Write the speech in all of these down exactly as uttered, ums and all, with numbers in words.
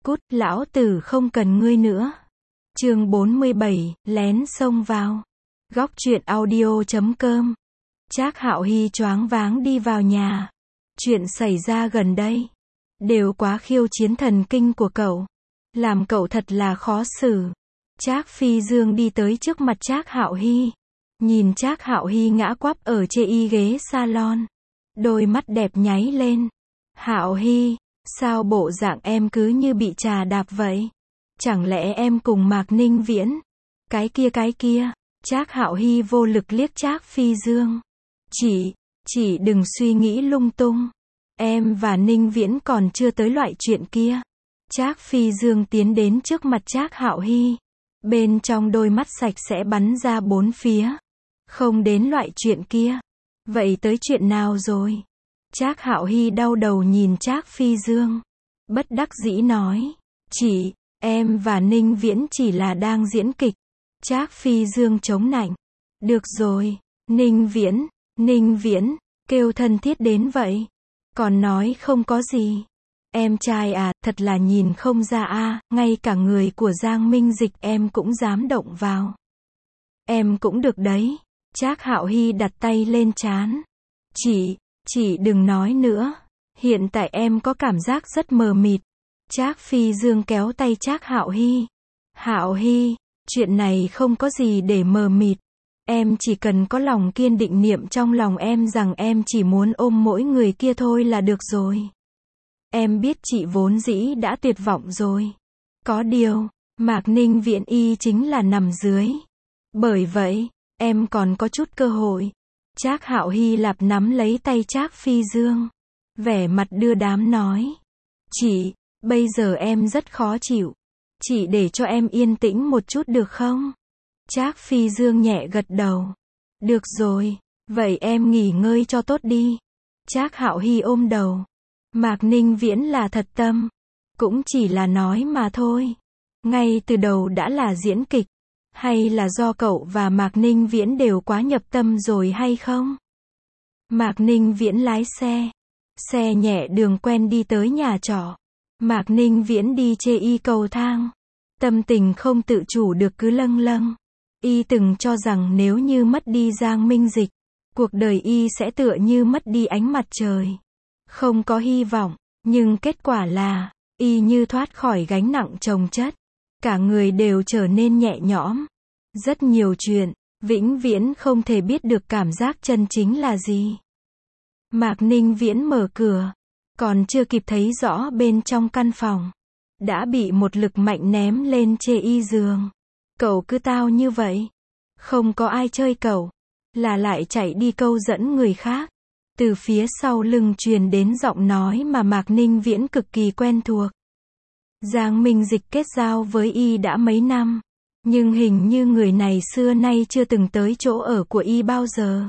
Cút, lão tử không cần ngươi nữa. Chương bốn mươi bảy, lén xông vào. Góc truyện audio chấm com. Trác Hạo Hy choáng váng đi vào nhà. Chuyện xảy ra gần đây đều quá khiêu chiến thần kinh của cậu, làm cậu thật là khó xử. Trác Phi Dương đi tới trước mặt Trác Hạo Hy, nhìn Trác Hạo Hy ngã quắp ở trên y ghế salon, đôi mắt đẹp nháy lên. Hạo Hy, sao bộ dạng em cứ như bị trà đạp vậy? Chẳng lẽ em cùng Mạc Ninh Viễn? Cái kia cái kia. Trác Hạo Hy vô lực liếc Trác Phi Dương. Chị, chị đừng suy nghĩ lung tung. Em và Ninh Viễn còn chưa tới loại chuyện kia. Trác Phi Dương tiến đến trước mặt Trác Hạo Hy. Bên trong đôi mắt sạch sẽ bắn ra bốn phía. Không đến loại chuyện kia. Vậy tới chuyện nào rồi? Trác Hạo Hy đau đầu nhìn Trác Phi Dương. Bất đắc dĩ nói. Chị, em và Ninh Viễn chỉ là đang diễn kịch. Trác Phi Dương chống nạnh. Được rồi, Ninh Viễn, Ninh Viễn, kêu thân thiết đến vậy. Còn nói không có gì. Em trai à, thật là nhìn không ra a, ngay cả người của Giang Minh Dịch em cũng dám động vào. Em cũng được đấy. Trác Hạo Hy đặt tay lên trán. Chị, chị đừng nói nữa. Hiện tại em có cảm giác rất mờ mịt. Trác Phi Dương kéo tay Trác Hạo Hy. Hạo Hy, chuyện này không có gì để mờ mịt. Em chỉ cần có lòng kiên định niệm trong lòng em rằng em chỉ muốn ôm mỗi người kia thôi là được rồi. Em biết chị vốn dĩ đã tuyệt vọng rồi. Có điều, Mạc Ninh Viễn y chính là nằm dưới. Bởi vậy, em còn có chút cơ hội. Trác Hạo Hy Lạp nắm lấy tay Trác Phi Dương. Vẻ mặt đưa đám nói. Chị, bây giờ em rất khó chịu. Chị để cho em yên tĩnh một chút được không? Trác Phi Dương nhẹ gật đầu. Được rồi, vậy em nghỉ ngơi cho tốt đi. Trác Hạo Hy ôm đầu. Mạc Ninh Viễn là thật tâm. Cũng chỉ là nói mà thôi. Ngay từ đầu đã là diễn kịch. Hay là do cậu và Mạc Ninh Viễn đều quá nhập tâm rồi hay không? Mạc Ninh Viễn lái xe. Xe nhẹ đường quen đi tới nhà trọ. Mạc Ninh Viễn đi chê y cầu thang. Tâm tình không tự chủ được cứ lâng lâng. Y từng cho rằng nếu như mất đi Giang Minh Dịch, cuộc đời y sẽ tựa như mất đi ánh mặt trời. Không có hy vọng, nhưng kết quả là, y như thoát khỏi gánh nặng chồng chất. Cả người đều trở nên nhẹ nhõm. Rất nhiều chuyện, vĩnh viễn không thể biết được cảm giác chân chính là gì. Mạc Ninh Viễn mở cửa. Còn chưa kịp thấy rõ bên trong căn phòng. Đã bị một lực mạnh ném lên chê y giường. Cậu cứ tao như vậy. Không có ai chơi cậu. Là lại chạy đi câu dẫn người khác. Từ phía sau lưng truyền đến giọng nói mà Mạc Ninh Viễn cực kỳ quen thuộc. Giang Minh Dịch kết giao với y đã mấy năm. Nhưng hình như người này xưa nay chưa từng tới chỗ ở của y bao giờ.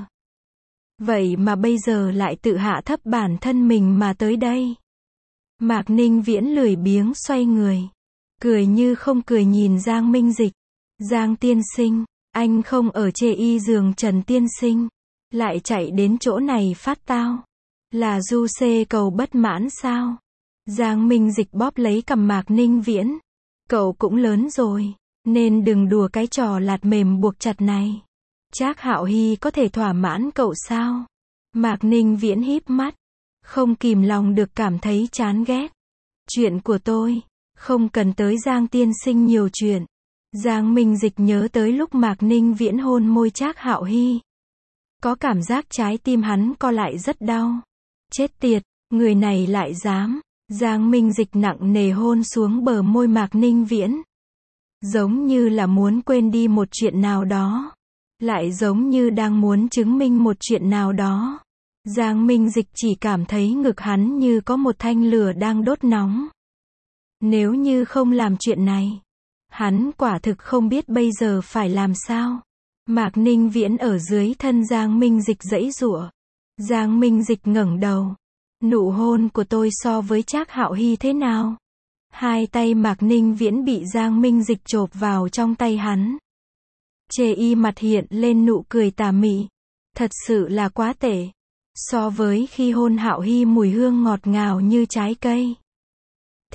Vậy mà bây giờ lại tự hạ thấp bản thân mình mà tới đây. Mạc Ninh Viễn lười biếng xoay người. Cười như không cười nhìn Giang Minh Dịch. Giang tiên sinh, anh không ở chê y giường Trần tiên sinh. Lại chạy đến chỗ này phát tao. Là du xê cầu bất mãn sao? Giang Minh Dịch bóp lấy cằm Mạc Ninh Viễn. Cậu cũng lớn rồi, nên đừng đùa cái trò lạt mềm buộc chặt này. Trác Hạo Hy có thể thỏa mãn cậu sao? Mạc Ninh Viễn híp mắt. Không kìm lòng được cảm thấy chán ghét. Chuyện của tôi, không cần tới Giang tiên sinh nhiều chuyện. Giang Minh Dịch nhớ tới lúc Mạc Ninh Viễn hôn môi Trác Hạo Hy. Có cảm giác trái tim hắn co lại rất đau. Chết tiệt, người này lại dám. Giang Minh Dịch nặng nề hôn xuống bờ môi Mạc Ninh Viễn. Giống như là muốn quên đi một chuyện nào đó. Lại giống như đang muốn chứng minh một chuyện nào đó. Giang Minh Dịch chỉ cảm thấy ngực hắn như có một thanh lửa đang đốt nóng. Nếu như không làm chuyện này, hắn quả thực không biết bây giờ phải làm sao. Mạc Ninh Viễn ở dưới thân Giang Minh Dịch giãy giụa. Giang Minh Dịch ngẩng đầu. Nụ hôn của tôi so với Trác Hạo Hy thế nào? Hai tay Mạc Ninh Viễn bị Giang Minh Dịch chộp vào trong tay hắn. Chê y mặt hiện lên nụ cười tà mị. Thật sự là quá tệ. So với khi hôn Hạo Hy mùi hương ngọt ngào như trái cây.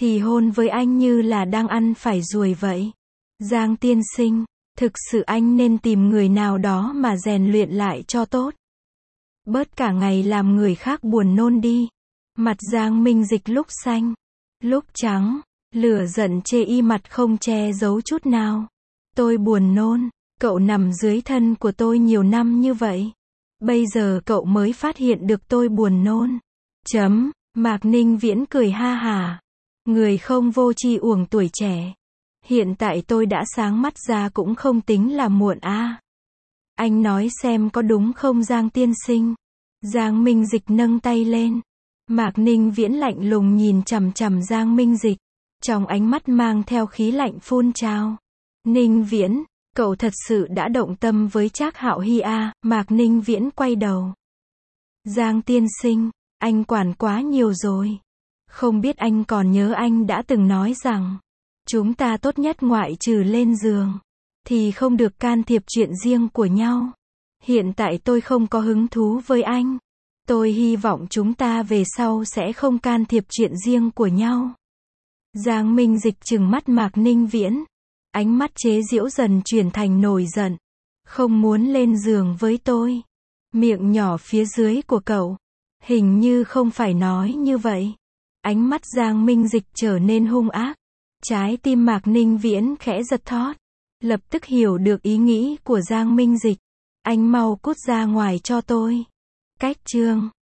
thì hôn với anh như là đang ăn phải ruồi vậy. Giang tiên sinh, thực sự anh nên tìm người nào đó mà rèn luyện lại cho tốt. Bớt cả ngày làm người khác buồn nôn đi. Mặt Giang Minh Dịch lúc xanh, lúc trắng, lửa giận chê y mặt không che giấu chút nào. Tôi buồn nôn, cậu nằm dưới thân của tôi nhiều năm như vậy. Bây giờ cậu mới phát hiện được tôi buồn nôn. Chấm, Mạc Ninh Viễn cười ha hả. Người không vô tri uổng tuổi trẻ. Hiện tại tôi đã sáng mắt ra cũng không tính là muộn a. À. Anh nói xem có đúng không Giang tiên sinh? Giang Minh Dịch nâng tay lên. Mạc Ninh Viễn lạnh lùng nhìn chằm chằm Giang Minh Dịch. Trong ánh mắt mang theo khí lạnh phun trào. Ninh Viễn, cậu thật sự đã động tâm với Trác Hạo Hy à? Mạc Ninh Viễn quay đầu. Giang tiên sinh, anh quản quá nhiều rồi. Không biết anh còn nhớ anh đã từng nói rằng, chúng ta tốt nhất ngoại trừ lên giường, thì không được can thiệp chuyện riêng của nhau. Hiện tại tôi không có hứng thú với anh. Tôi hy vọng chúng ta về sau sẽ không can thiệp chuyện riêng của nhau. Giang Minh Dịch trừng mắt Mạc Ninh Viễn. Ánh mắt chế giễu dần chuyển thành nổi giận. Không muốn lên giường với tôi. Miệng nhỏ phía dưới của cậu. Hình như không phải nói như vậy. Ánh mắt Giang Minh Dịch trở nên hung ác. Trái tim Mạc Ninh Viễn khẽ giật thót. Lập tức hiểu được ý nghĩ của Giang Minh Dịch. Anh mau cút ra ngoài cho tôi. Cách chương